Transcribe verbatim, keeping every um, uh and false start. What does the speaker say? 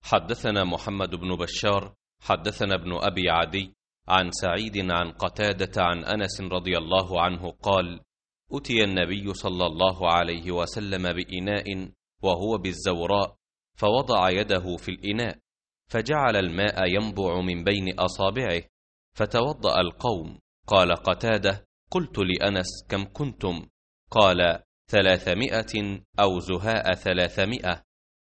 حدثنا محمد بن بشار حدثنا ابن أبي عدي عن سعيد عن قتادة عن أنس رضي الله عنه قال: أتي النبي صلى الله عليه وسلم بإناء وهو بالزوراء، فوضع يده في الإناء فجعل الماء ينبع من بين أصابعه، فتوضأ القوم. قال قتادة: قلت لأنس: كم كنتم؟ قال: ثلاثمائة أو زهاء ثلاثمائة.